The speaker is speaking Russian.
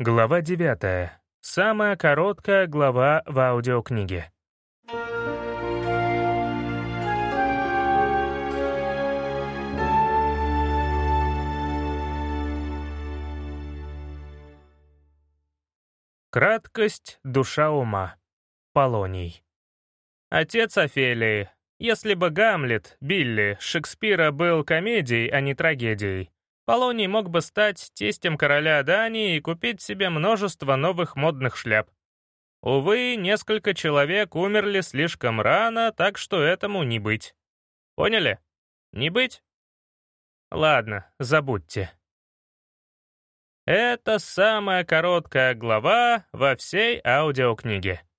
Глава 9. Самая короткая глава в аудиокниге. Краткость — душа ума. Полоний. Отец Офелии. Если бы Гамлет, Билли, Шекспира был комедией, а не трагедией, Полоний мог бы стать тестем короля Дании и купить себе множество новых модных шляп. Увы, несколько человек умерли слишком рано, так что этому не быть. Поняли? Не быть? Ладно, забудьте. Это самая короткая глава во всей аудиокниге.